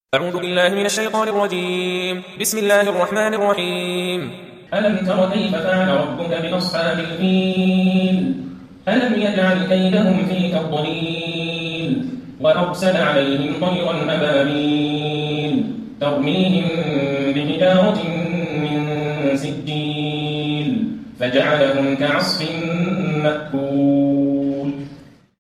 أعوذ بالله من الشيطان الرجيم. بسم الله الرحمن الرحيم. ألم تر كيف فعل ربك بأصحاب الفيل ألم يجعل كيدهم في تضليل وأرسل عليهم طيرا أبابيل ترميهم بحجارة من سجيل فجعلهم كعصف مأكول.